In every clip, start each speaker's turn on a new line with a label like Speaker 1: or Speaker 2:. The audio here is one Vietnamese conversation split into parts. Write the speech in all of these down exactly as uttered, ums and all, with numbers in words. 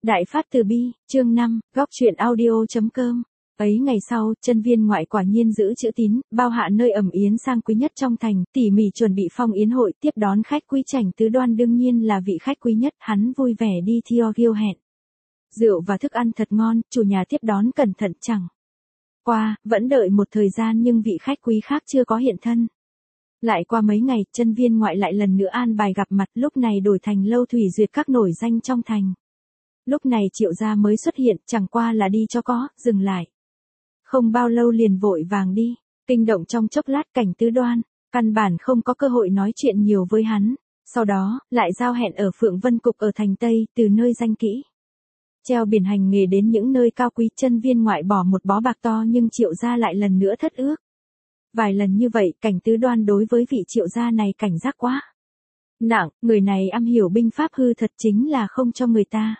Speaker 1: Đại Phát Từ Bi, chương năm, góc truyện audio.com. Ấy ngày sau, chân viên ngoại quả nhiên giữ chữ tín, bao hạ nơi ẩm yến sang quý nhất trong thành, tỉ mỉ chuẩn bị phong yến hội, tiếp đón khách quý. Chảnh Tứ Đoan đương nhiên là vị khách quý nhất, hắn vui vẻ đi theo Ghiêu hẹn. Rượu và thức ăn thật ngon, chủ nhà tiếp đón cẩn thận chẳng qua, vẫn đợi một thời gian nhưng vị khách quý khác chưa có hiện thân. Lại qua mấy ngày, chân viên ngoại lại lần nữa an bài gặp mặt, lúc này đổi thành Lâu Thủy duyệt các nổi danh trong thành. Lúc này Triệu gia mới xuất hiện, chẳng qua là đi cho có, dừng lại. Không bao lâu liền vội vàng đi, kinh động trong chốc lát Cảnh Tứ Đoan, căn bản không có cơ hội nói chuyện nhiều với hắn. Sau đó, lại giao hẹn ở Phượng Vân Cục ở thành Tây, từ nơi danh kỹ treo biển hành nghề đến những nơi cao quý. Chân viên ngoại bỏ một bó bạc to nhưng Triệu gia lại lần nữa thất ước. Vài lần như vậy, Cảnh Tứ Đoan đối với vị Triệu gia này cảnh giác quá nặng, người này am hiểu binh pháp hư thật chính là không cho người ta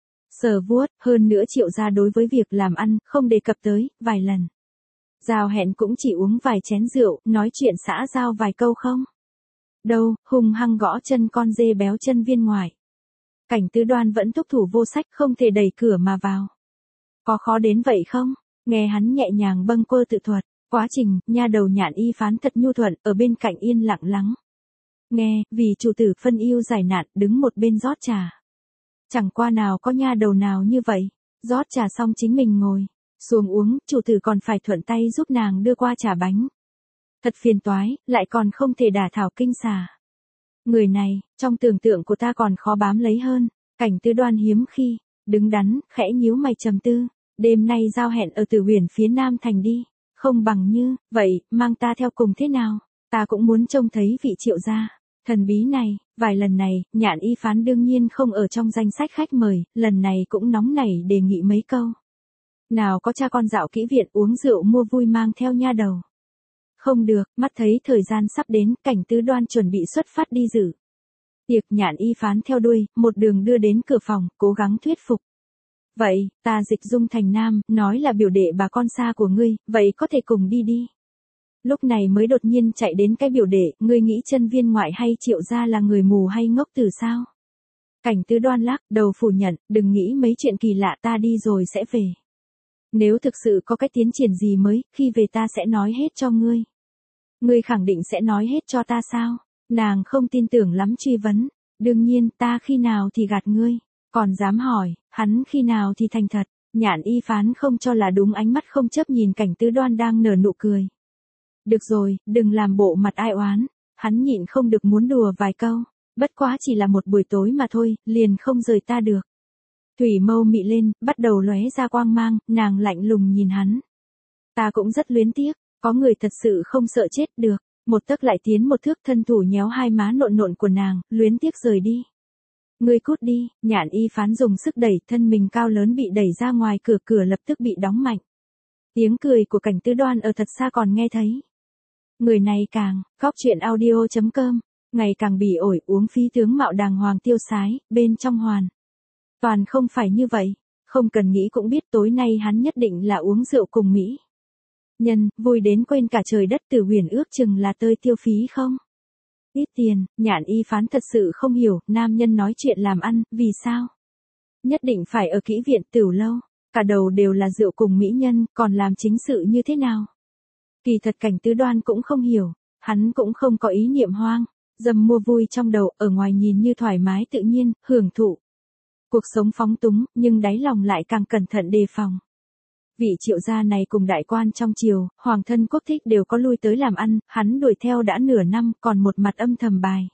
Speaker 1: sờ vuốt, hơn nữa Triệu gia đối với việc làm ăn, không đề cập tới, vài lần giao hẹn cũng chỉ uống vài chén rượu, nói chuyện xã giao vài câu không đâu, hung hăng gõ chân con dê béo chân viên ngoại. Cảnh Tứ Đoan vẫn thúc thủ vô sách, không thể đẩy cửa mà vào. Có khó đến vậy không? Nghe hắn nhẹ nhàng bâng quơ tự thuật, quá trình, nha đầu Nhạn Y Phán thật nhu thuận, ở bên cạnh yên lặng lắng nghe, vì chủ tử phân ưu giải nạn, đứng một bên rót trà. Chẳng qua nào có nha đầu nào như vậy, rót trà xong chính mình ngồi xuống uống, chủ tử còn phải thuận tay giúp nàng đưa qua trà bánh. Thật phiền toái, lại còn không thể đả thảo kinh xà. Người này, trong tưởng tượng của ta còn khó bám lấy hơn. Cảnh Tứ Đoan hiếm khi đứng đắn, khẽ nhíu mày trầm tư. Đêm nay giao hẹn ở Tử Huyền phía Nam thành đi, không bằng như vậy, mang ta theo cùng thế nào? Ta cũng muốn trông thấy vị Triệu gia thần bí này. Vài lần này, Nhạn Y Phán đương nhiên không ở trong danh sách khách mời, lần này cũng nóng nảy đề nghị mấy câu. Nào có cha con dạo kỹ viện uống rượu mua vui mang theo nha đầu. Không được, mắt thấy thời gian sắp đến, Cảnh Tứ Đoan chuẩn bị xuất phát đi dự tiệc. Nhạn Y Phán theo đuôi, một đường đưa đến cửa phòng, cố gắng thuyết phục. Vậy, ta dịch dung thành nam, nói là biểu đệ bà con xa của ngươi, vậy có thể cùng đi đi. Lúc này mới đột nhiên chạy đến cái biểu đệ, ngươi nghĩ chân viên ngoại hay Triệu gia là người mù hay ngốc từ sao? Cảnh Tứ Đoan lắc đầu phủ nhận, đừng nghĩ mấy chuyện kỳ lạ, ta đi rồi sẽ về. Nếu thực sự có cái tiến triển gì mới, khi về ta sẽ nói hết cho ngươi. Ngươi khẳng định sẽ nói hết cho ta sao? Nàng không tin tưởng lắm truy vấn. Đương nhiên, ta khi nào thì gạt ngươi, còn dám hỏi, hắn khi nào thì thành thật. Nhạn Y Phán không cho là đúng, ánh mắt không chấp nhìn Cảnh Tứ Đoan đang nở nụ cười. Được rồi, đừng làm bộ mặt ai oán. Hắn nhịn không được muốn đùa vài câu. Bất quá chỉ là một buổi tối mà thôi, liền không rời ta được. Thủy mâu mị lên, bắt đầu lóe ra quang mang, nàng lạnh lùng nhìn hắn. Ta cũng rất luyến tiếc, có người thật sự không sợ chết được. Một tấc lại tiến một thước, thân thủ nhéo hai má nộn nộn của nàng, luyến tiếc rời đi. Ngươi cút đi. Nhạn Y Phán dùng sức đẩy, thân mình cao lớn bị đẩy ra ngoài cửa, cửa lập tức bị đóng mạnh. Tiếng cười của Cảnh Tứ Đoan ở thật xa còn nghe thấy. Người này càng, góc truyện audio.com, ngày càng bỉ ổi, uống phí tướng mạo đàng hoàng tiêu sái, bên trong hoàn toàn không phải như vậy. Không cần nghĩ cũng biết tối nay hắn nhất định là uống rượu cùng Mỹ nhân, vui đến quên cả trời đất. Tử Huyền ước chừng là tơi tiêu phí không ít tiền. Nhạn Y Phán thật sự không hiểu, nam nhân nói chuyện làm ăn, vì sao nhất định phải ở kỹ viện tửu lâu, cả đầu đều là rượu cùng mỹ nhân, còn làm chính sự như thế nào? Kỳ thật Cảnh Tứ Đoan cũng không hiểu, hắn cũng không có ý niệm hoang dâm mua vui trong đầu, ở ngoài nhìn như thoải mái tự nhiên, hưởng thụ cuộc sống phóng túng, nhưng đáy lòng lại càng cẩn thận đề phòng. Vị Triệu gia này cùng đại quan trong triều, hoàng thân quốc thích đều có lui tới làm ăn, hắn đuổi theo đã nửa năm, còn một mặt âm thầm bài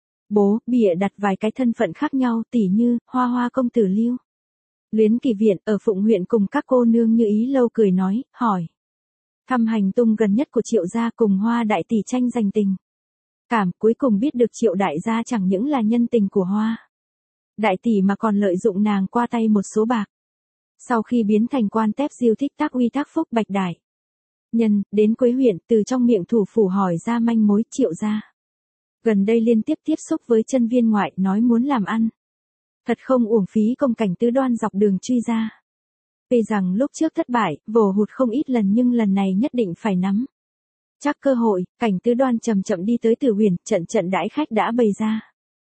Speaker 1: bố, bịa đặt vài cái thân phận khác nhau, tỉ như Hoa Hoa công tử Lưu Luyến Kỳ viện ở Phụng huyện cùng các cô nương như ý lâu cười nói, hỏi thăm hành tung gần nhất của Triệu gia, cùng Hoa đại tỷ tranh giành tình cảm, cuối cùng biết được Triệu đại gia chẳng những là nhân tình của Hoa đại tỷ mà còn lợi dụng nàng qua tay một số bạc. Sau khi biến thành quan tép diêu thích tác uy tác phúc bạch đại nhân, đến Quế huyện, từ trong miệng thủ phủ hỏi ra manh mối. Triệu gia gần đây liên tiếp tiếp xúc với chân viên ngoại, nói muốn làm ăn. Thật không uổng phí công Cảnh Tứ Đoan dọc đường truy ra. Tuy rằng lúc trước thất bại, vồ hụt không ít lần, nhưng lần này nhất định phải nắm chắc cơ hội. Cảnh Tứ Đoan chậm chậm đi tới Tử Huyền, trận trận đãi khách đã bày ra.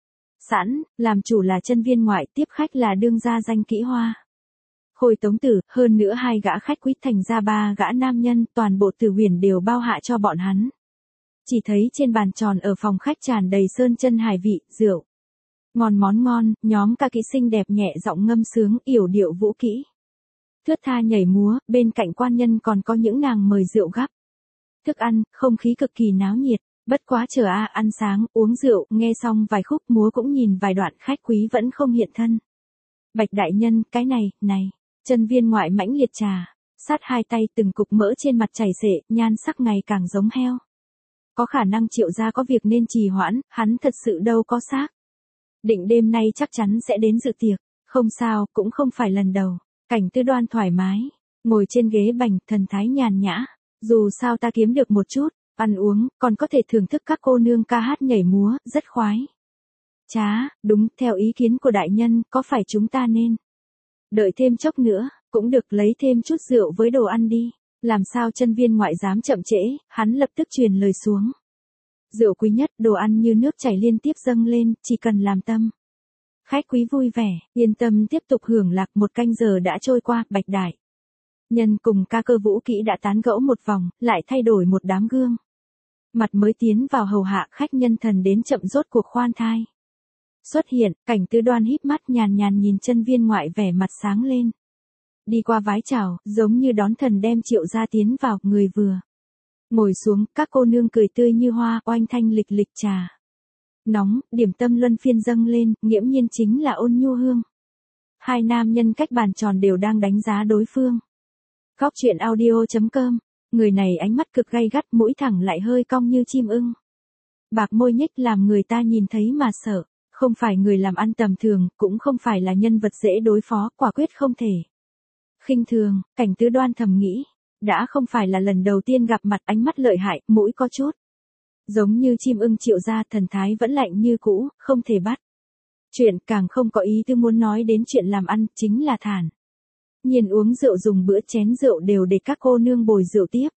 Speaker 1: sẵn, làm chủ là chân viên ngoại, tiếp khách là đương gia danh kỹ hoa. Khôi Tống Tử, hơn nữa hai gã khách quý thành ra ba gã nam nhân, toàn bộ Tử Huyền đều bao hạ cho bọn hắn. Chỉ thấy trên bàn tròn ở phòng khách tràn đầy sơn chân hải vị, rượu. Ngon món ngon, nhóm ca kỹ xinh đẹp nhẹ giọng ngâm sướng, yểu điệu vũ kỹ. Thướt tha nhảy múa, bên cạnh quan nhân còn có những nàng mời rượu gắp. Thức ăn, không khí cực kỳ náo nhiệt, bất quá chờ a ăn sáng, uống rượu, nghe xong vài khúc múa cũng nhìn vài đoạn khách quý vẫn không hiện thân. Bạch đại nhân, cái này, này, chân viên ngoại mãnh liệt trà, sát hai tay từng cục mỡ trên mặt chảy xệ, nhan sắc ngày càng giống heo. Có khả năng Triệu gia có việc nên trì hoãn, hắn thật sự đâu có xác. Định đêm nay chắc chắn sẽ đến dự tiệc, không sao, cũng không phải lần đầu. Cảnh Tư Đoan thoải mái, ngồi trên ghế bành, thần thái nhàn nhã. Dù sao ta kiếm được một chút, ăn uống, còn có thể thưởng thức các cô nương ca hát nhảy múa, rất khoái. Chá, đúng, theo ý kiến của đại nhân, có phải chúng ta nên đợi thêm chốc nữa, cũng được lấy thêm chút rượu với đồ ăn đi. Làm sao chân viên ngoại dám chậm trễ, hắn lập tức truyền lời xuống. Rượu quý nhất, đồ ăn như nước chảy liên tiếp dâng lên, chỉ cần làm tâm. Khách quý vui vẻ, yên tâm tiếp tục hưởng lạc. Một canh giờ đã trôi qua, Bạch đại nhân cùng ca cơ vũ kỹ đã tán gẫu một vòng, lại thay đổi một đám gương. Mặt mới tiến vào hầu hạ khách nhân thần đến chậm rốt cuộc khoan thai. Xuất hiện, Cảnh Tư Đoan híp mắt nhàn nhàn nhìn chân viên ngoại vẻ mặt sáng lên. Đi qua vái chào, giống như đón thần đem Triệu gia tiến vào, người vừa ngồi xuống, các cô nương cười tươi như hoa, oanh thanh lịch lịch trà nóng, điểm tâm luân phiên dâng lên, nghiễm nhiên chính là ôn nhu hương. Hai nam nhân cách bàn tròn đều đang đánh giá đối phương. Góc truyện audio chấm com, người này ánh mắt cực gay gắt, mũi thẳng lại hơi cong như chim ưng. Bạc môi nhếch làm người ta nhìn thấy mà sợ, không phải người làm ăn tầm thường, cũng không phải là nhân vật dễ đối phó, quả quyết không thể khinh thường. Cảnh Tư Đoan thầm nghĩ, đã không phải là lần đầu tiên gặp mặt, ánh mắt lợi hại, mũi có chút giống như chim ưng Triệu gia, thần thái vẫn lạnh như cũ, không thể bắt chuyện, càng không có ý tư muốn nói đến chuyện làm ăn, chính là thản nhiên uống rượu, dùng bữa chén rượu đều để các cô nương bồi rượu tiếp.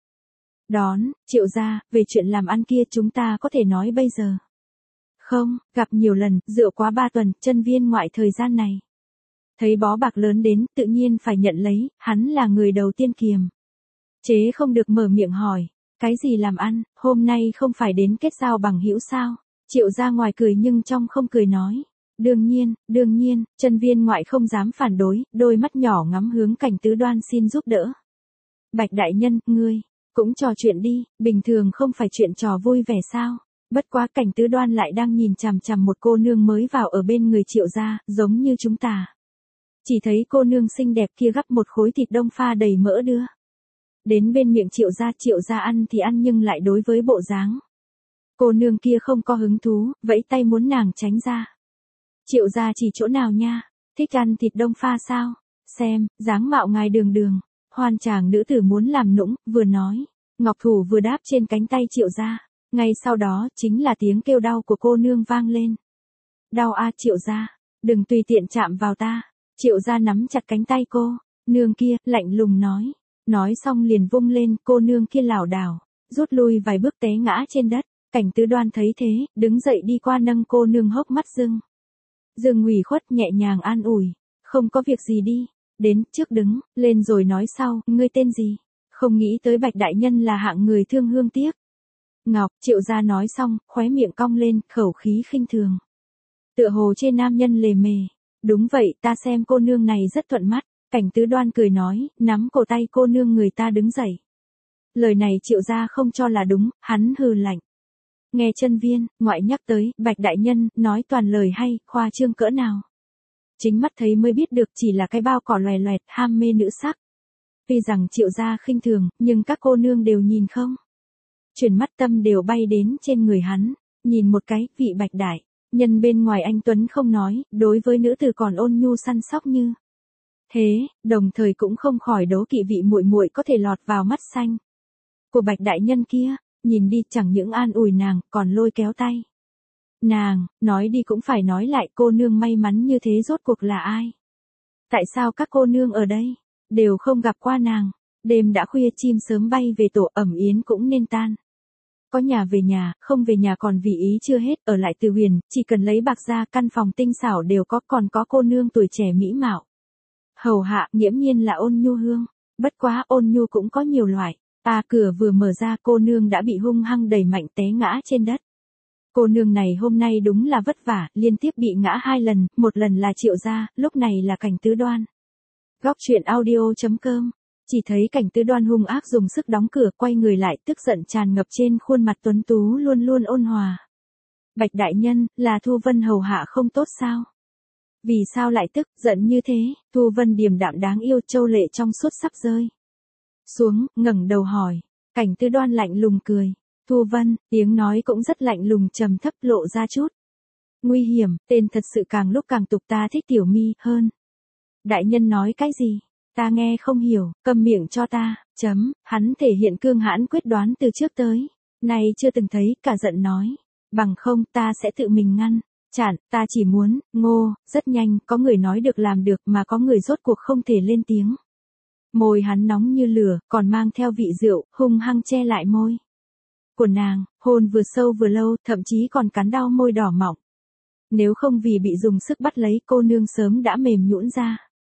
Speaker 1: Đón, Triệu gia, về chuyện làm ăn kia chúng ta có thể nói bây giờ. Không, gặp nhiều lần, rượu quá ba tuần, chân viên ngoại thời gian này thấy bó bạc lớn đến, tự nhiên phải nhận lấy, hắn là người đầu tiên kiềm chế không được mở miệng hỏi, cái gì làm ăn, hôm nay không phải đến kết giao bằng hữu sao? Triệu gia ngoài cười nhưng trong không cười nói, đương nhiên, đương nhiên, chân viên ngoại không dám phản đối, đôi mắt nhỏ ngắm hướng Cảnh Tứ Đoan xin giúp đỡ. Bạch đại nhân, ngươi cũng trò chuyện đi, bình thường không phải chuyện trò vui vẻ sao? Bất quá Cảnh Tứ Đoan lại đang nhìn chằm chằm một cô nương mới vào ở bên người Triệu gia, giống như chúng ta. Chỉ thấy cô nương xinh đẹp kia gắp một khối thịt đông pha đầy mỡ đưa đến bên miệng Triệu gia, Triệu gia ăn thì ăn nhưng lại đối với bộ dáng cô nương kia không có hứng thú, vẫy tay muốn nàng tránh ra. Triệu gia chỉ chỗ nào nha, thích ăn thịt đông pha sao? Xem, dáng mạo ngài đường đường, hoan chàng nữ tử muốn làm nũng, vừa nói, ngọc thủ vừa đáp trên cánh tay Triệu gia. Ngay sau đó, chính là tiếng kêu đau của cô nương vang lên. Đau a Triệu gia, đừng tùy tiện chạm vào ta. Triệu gia nắm chặt cánh tay cô, nương kia, lạnh lùng nói. Nói xong liền vung lên, cô nương kia lảo đảo, rút lui vài bước té ngã trên đất. Cảnh Tứ Đoan thấy thế, đứng dậy đi qua nâng cô nương hốc mắt rưng. Dừng ủy khuất nhẹ nhàng an ủi, không có việc gì đi, đến trước đứng, lên rồi nói sau, ngươi tên gì? Không nghĩ tới Bạch đại nhân là hạng người thương hương tiếc ngọc. Triệu gia nói xong, khóe miệng cong lên, khẩu khí khinh thường. Tựa hồ trên nam nhân lề mề. Đúng vậy, ta xem cô nương này rất thuận mắt. Cảnh Tứ Đoan cười nói, nắm cổ tay cô nương người ta đứng dậy. Lời này Triệu gia không cho là đúng, hắn hừ lạnh. Nghe chân viên, ngoại nhắc tới, Bạch đại nhân, nói toàn lời hay, khoa trương cỡ nào. Chính mắt thấy mới biết được chỉ là cái bao cỏ loè loẹt, ham mê nữ sắc. Tuy rằng Triệu gia khinh thường, nhưng các cô nương đều nhìn không. Chuyển mắt tâm đều bay đến trên người hắn, nhìn một cái, vị Bạch đại nhân bên ngoài anh tuấn không nói, đối với nữ tử còn ôn nhu săn sóc như thế, đồng thời cũng không khỏi đố kỵ vị muội muội có thể lọt vào mắt xanh của Bạch đại nhân kia. Nhìn đi, chẳng những an ủi nàng, còn lôi kéo tay nàng, nói đi cũng phải nói lại, cô nương may mắn như thế rốt cuộc là ai? Tại sao các cô nương ở đây đều không gặp qua nàng? Đêm đã khuya, chim sớm bay về tổ, ẩm yến cũng nên tan. Có nhà về nhà, không về nhà còn vì ý chưa hết, ở lại Từ Huyền, chỉ cần lấy bạc ra, căn phòng tinh xảo đều có, còn có cô nương tuổi trẻ mỹ mạo. Hầu hạ, nghiễm nhiên là Ôn Nhu hương. Bất quá Ôn Nhu cũng có nhiều loại. À, cửa vừa mở ra, cô nương đã bị hung hăng đẩy mạnh té ngã trên đất. Cô nương này hôm nay đúng là vất vả, liên tiếp bị ngã hai lần, một lần là Triệu gia, lúc này là Cảnh Tứ Đoan. Góc truyện audio chấm com. Chỉ thấy Cảnh Tứ Đoan hung ác dùng sức đóng cửa, quay người lại, tức giận tràn ngập trên khuôn mặt tuấn tú luôn luôn ôn hòa. Bạch đại nhân, là Thu Vân hầu hạ không tốt sao? Vì sao lại tức giận như thế? Thu Vân điềm đạm đáng yêu, châu lệ trong suốt sắp rơi xuống, ngẩng đầu hỏi. Cảnh Tứ Đoan lạnh lùng cười. Thu Vân, tiếng nói cũng rất lạnh lùng trầm thấp, lộ ra chút nguy hiểm, tên thật sự càng lúc càng tục, ta thích Tiểu Mi hơn. Đại nhân nói cái gì? Ta nghe không hiểu, câm miệng cho ta, chấm, hắn thể hiện cương hãn quyết đoán từ trước tới nay chưa từng thấy, cả giận nói. Bằng không, ta sẽ tự mình ngăn chặn, ta chỉ muốn, ngô, rất nhanh, có người nói được làm được mà có người rốt cuộc không thể lên tiếng. Môi hắn nóng như lửa, còn mang theo vị rượu, hung hăng che lại môi của nàng, hôn vừa sâu vừa lâu, thậm chí còn cắn đau môi đỏ mọng. Nếu không vì bị dùng sức bắt lấy, cô nương sớm đã mềm nhũn ra.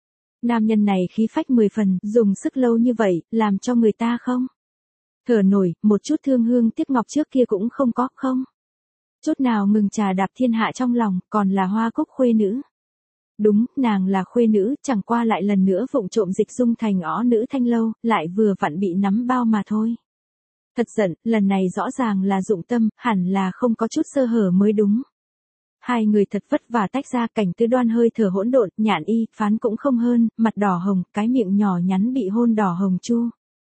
Speaker 1: Nam nhân này khí phách mười phần, dùng sức lâu như vậy, làm cho người ta không thở nổi, một chút thương hương tiếc ngọc trước kia cũng không có, không chút nào ngừng trà đạp thiên hạ trong lòng, còn là Hoa Cúc khuê nữ. Đúng, nàng là khuê nữ, chẳng qua lại lần nữa vụng trộm dịch dung thành ó nữ Thanh Lâu, lại vừa vặn bị nắm bao mà thôi. Thật giận, lần này rõ ràng là dụng tâm, hẳn là không có chút sơ hở mới đúng. Hai người thật vất vả tách ra, Cảnh Tứ Đoan hơi thở hỗn độn, Nhạn Y Phán cũng không hơn, mặt đỏ hồng, cái miệng nhỏ nhắn bị hôn đỏ hồng chu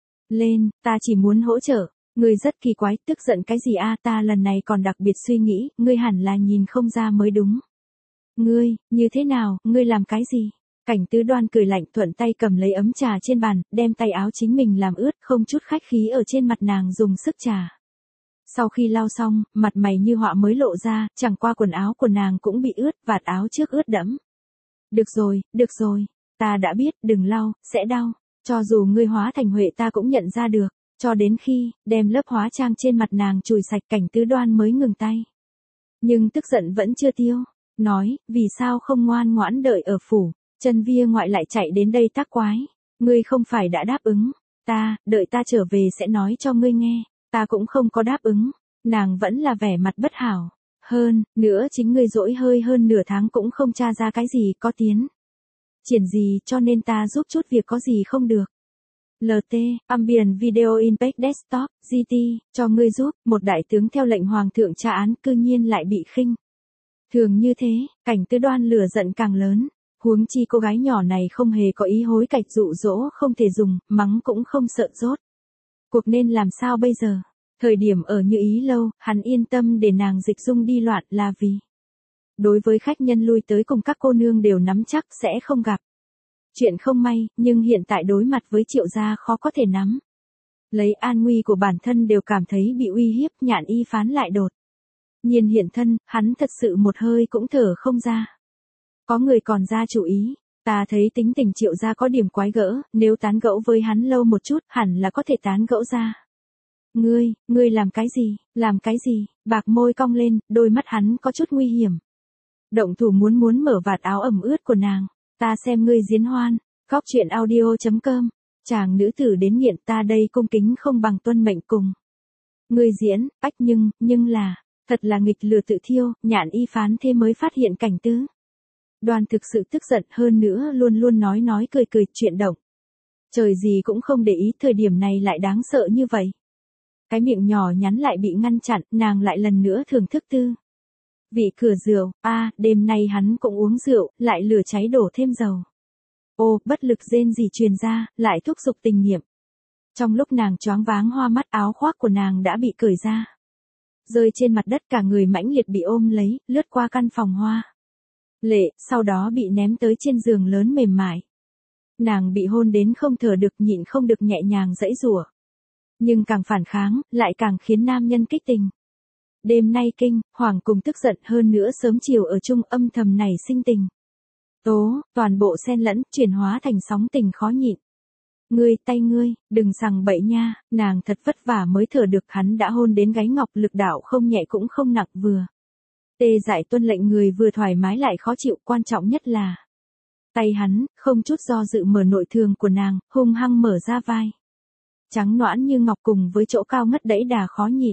Speaker 1: lên, ta chỉ muốn hỗ trợ. Ngươi rất kỳ quái, tức giận cái gì a? Ta lần này còn đặc biệt suy nghĩ, ngươi hẳn là nhìn không ra mới đúng. Ngươi, như thế nào, ngươi làm cái gì? Cảnh Tứ Đoan cười lạnh, thuận tay cầm lấy ấm trà trên bàn, đem tay áo chính mình làm ướt, không chút khách khí ở trên mặt nàng dùng sức trà. Sau khi lau xong, mặt mày như họa mới lộ ra, chẳng qua quần áo của nàng cũng bị ướt, vạt áo trước ướt đẫm. Được rồi, được rồi, ta đã biết, đừng lau, sẽ đau. Cho dù ngươi hóa thành Huệ ta cũng nhận ra được. Cho đến khi, đem lớp hóa trang trên mặt nàng chùi sạch, Cảnh Tứ Đoan mới ngừng tay. Nhưng tức giận vẫn chưa tiêu. Nói, vì sao không ngoan ngoãn đợi ở phủ, Chân Via ngoại lại chạy đến đây tác quái. Ngươi không phải đã đáp ứng, ta, đợi ta trở về sẽ nói cho ngươi nghe, ta cũng không có đáp ứng. Nàng vẫn là vẻ mặt bất hảo. Hơn, nữa chính ngươi dỗi hơi hơn nửa tháng cũng không tra ra cái gì có tiến triển gì, cho nên ta giúp chút việc có gì không được. lờ tê, Ambient Video Impact Desktop, giê tê, cho ngươi giúp, một đại tướng theo lệnh hoàng thượng tra án cư nhiên lại bị khinh thường như thế, Cảnh Tứ Đoan lửa giận càng lớn, huống chi cô gái nhỏ này không hề có ý hối cải dụ dỗ không thể dùng, mắng cũng không sợ rốt. Cuộc nên làm sao bây giờ? Thời điểm ở Như Ý lâu, hắn yên tâm để nàng dịch dung đi loạn là vì đối với khách nhân lui tới cùng các cô nương đều nắm chắc sẽ không gặp chuyện không may, nhưng hiện tại đối mặt với Triệu gia khó có thể nắm lấy an nguy của bản thân đều cảm thấy bị uy hiếp. Nhạn Y Phán lại đột nhiên hiện thân, hắn thật sự một hơi cũng thở không ra. Có người còn ra chủ ý, ta thấy tính tình Triệu gia có điểm quái gỡ, nếu tán gẫu với hắn lâu một chút, hẳn là có thể tán gẫu ra. Ngươi, ngươi làm cái gì, làm cái gì? Bạc môi cong lên, đôi mắt hắn có chút nguy hiểm. Động thủ muốn muốn mở vạt áo ẩm ướt của nàng. Ta xem ngươi diễn hoan. Góc truyện audio chấm com. Chàng nữ tử đến nghiện, ta đây cung kính không bằng tuân mệnh cùng ngươi diễn, ách nhưng, nhưng là, thật là nghịch lừa tự thiêu. Nhạn Y Phán thế mới phát hiện Cảnh Tứ Đoan thực sự tức giận, hơn nữa luôn luôn nói nói cười cười, chuyện động trời gì cũng không để ý, thời điểm này lại đáng sợ như vậy. Cái miệng nhỏ nhắn lại bị ngăn chặn, nàng lại lần nữa thưởng thức tư vị cửa rượu. A, à, đêm nay hắn cũng uống rượu, lại lửa cháy đổ thêm dầu. Ô, bất lực rên gì truyền ra, lại thúc giục tình niệm. Trong lúc nàng choáng váng hoa mắt, áo khoác của nàng đã bị cởi ra, rơi trên mặt đất, cả người mãnh liệt bị ôm lấy, lướt qua căn phòng hoa lệ, sau đó bị ném tới trên giường lớn mềm mại. Nàng bị hôn đến không thở được, nhịn không được nhẹ nhàng giãy giụa. Nhưng càng phản kháng, lại càng khiến nam nhân kích tình. Đêm nay kinh hoàng cùng tức giận, hơn nữa sớm chiều ở chung âm thầm nảy sinh tình tố, toàn bộ xen lẫn, chuyển hóa thành sóng tình khó nhịn. Ngươi, tay ngươi, đừng sằng bậy nha, nàng thật vất vả mới thở được, hắn đã hôn đến gáy ngọc, lực đạo không nhẹ cũng không nặng, vừa tê dại tuân lệnh người, vừa thoải mái lại khó chịu, quan trọng nhất là tay hắn, không chút do dự mở nội thường của nàng, hung hăng mở ra vai. Trắng nõn như ngọc cùng với chỗ cao ngất đẫy đà khó nhịn.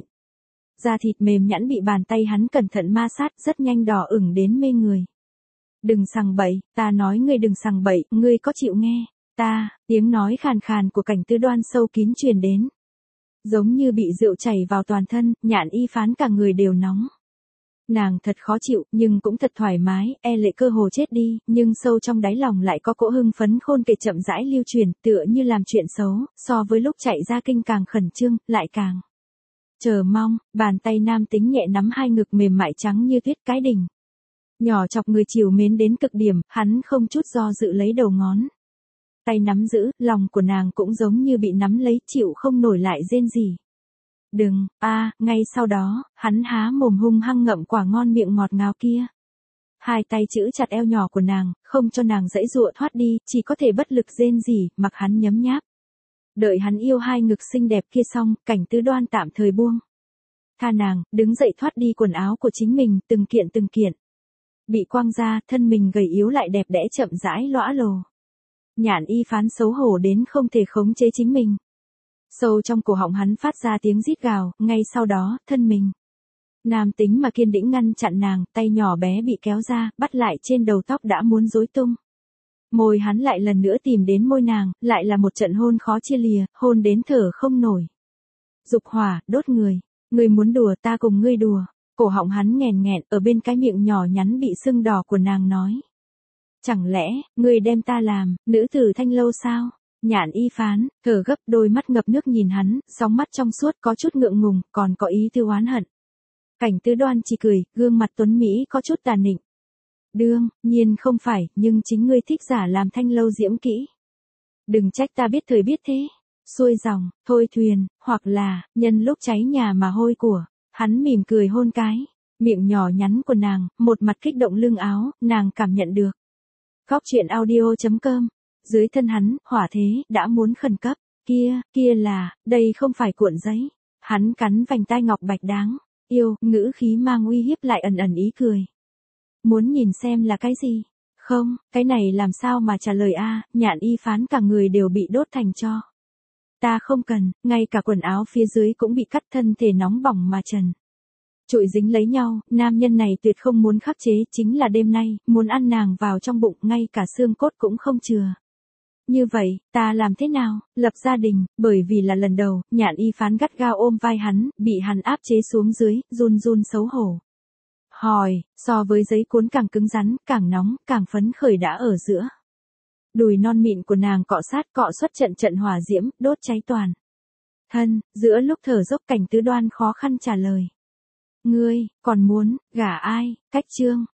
Speaker 1: Da thịt mềm nhẵn bị bàn tay hắn cẩn thận ma sát, rất nhanh đỏ ửng đến mê người. Đừng sằng bậy, ta nói ngươi đừng sằng bậy, ngươi có chịu nghe? Ta, tiếng nói khàn khàn của Cảnh Tư Đoan sâu kín truyền đến. Giống như bị rượu chảy vào toàn thân, Nhạn Y Phán cả người đều nóng. Nàng thật khó chịu, nhưng cũng thật thoải mái, e lệ cơ hồ chết đi, nhưng sâu trong đáy lòng lại có cỗ hưng phấn khôn kể chậm rãi lưu truyền, tựa như làm chuyện xấu, so với lúc chạy ra kinh càng khẩn trương, lại càng chờ mong. Bàn tay nam tính nhẹ nắm hai ngực mềm mại trắng như tuyết, cái đỉnh nhỏ chọc người chiều mến đến cực điểm, hắn không chút do dự lấy đầu ngón tay nắm giữ, lòng của nàng cũng giống như bị nắm lấy, chịu không nổi lại rên rỉ. Đừng, a, ngay sau đó, hắn há mồm hung hăng ngậm quả ngon miệng ngọt ngào kia. Hai tay giữ chặt eo nhỏ của nàng, không cho nàng giãy giụa thoát đi, chỉ có thể bất lực rên rỉ, mặc hắn nhấm nháp. Đợi hắn yêu hai ngực xinh đẹp kia xong, Cảnh Tư Đoan tạm thời buông tha nàng, đứng dậy thoát đi quần áo của chính mình, từng kiện từng kiện bị quăng ra, thân mình gầy yếu lại đẹp đẽ chậm rãi lõa lồ. Nhạn Y Phán xấu hổ đến không thể khống chế chính mình. Sâu trong cổ họng hắn phát ra tiếng rít gào, ngay sau đó, thân mình nam tính mà kiên đĩnh ngăn chặn nàng, tay nhỏ bé bị kéo ra, bắt lại trên đầu tóc đã muốn rối tung. Môi hắn lại lần nữa tìm đến môi nàng, lại là một trận hôn khó chia lìa, hôn đến thở không nổi. Dục hỏa, đốt người, ngươi muốn đùa ta cùng ngươi đùa. Cổ họng hắn nghèn nghẹn, ở bên cái miệng nhỏ nhắn bị sưng đỏ của nàng nói. Chẳng lẽ, ngươi đem ta làm, nữ tử thanh lâu sao? Nhạn Y Phán, thở gấp, đôi mắt ngập nước nhìn hắn, sóng mắt trong suốt, có chút ngượng ngùng, còn có ý tư oán hận. Cảnh Tư Đoan chỉ cười, gương mặt tuấn Mỹ có chút tà nịnh. Đương, nhiên không phải, nhưng chính ngươi thích giả làm thanh lâu diễm kỹ. Đừng trách ta biết thời biết thế. Xuôi dòng, thôi thuyền, hoặc là, nhân lúc cháy nhà mà hôi của. Hắn mỉm cười hôn cái miệng nhỏ nhắn của nàng, một mặt kích động lưng áo, nàng cảm nhận được. Góc truyện audio chấm com. Dưới thân hắn, hỏa thế, đã muốn khẩn cấp. Kia, kia là, đây không phải cuộn giấy. Hắn cắn vành tai ngọc bạch đáng yêu, ngữ khí mang uy hiếp lại ẩn ẩn ý cười. Muốn nhìn xem là cái gì? Không, cái này làm sao mà trả lời a? Nhạn Y Phán cả người đều bị đốt thành tro. Ta không cần, ngay cả quần áo phía dưới cũng bị cắt, thân thể nóng bỏng mà trần trụi dính lấy nhau, nam nhân này tuyệt không muốn khắc chế, chính là đêm nay, muốn ăn nàng vào trong bụng, ngay cả xương cốt cũng không chừa. Như vậy, ta làm thế nào? Lập gia đình, bởi vì là lần đầu, Nhạn Y Phán gắt gao ôm vai hắn, bị hắn áp chế xuống dưới, run run xấu hổ. Hỏi, so với giấy cuốn càng cứng rắn, càng nóng, càng phấn khởi đã ở giữa. Đùi non mịn của nàng cọ sát cọ xuất trận trận hỏa diễm, đốt cháy toàn thân, giữa lúc thở dốc Cảnh Tư Đoan khó khăn trả lời. Ngươi, còn muốn, gả ai? Cách chương.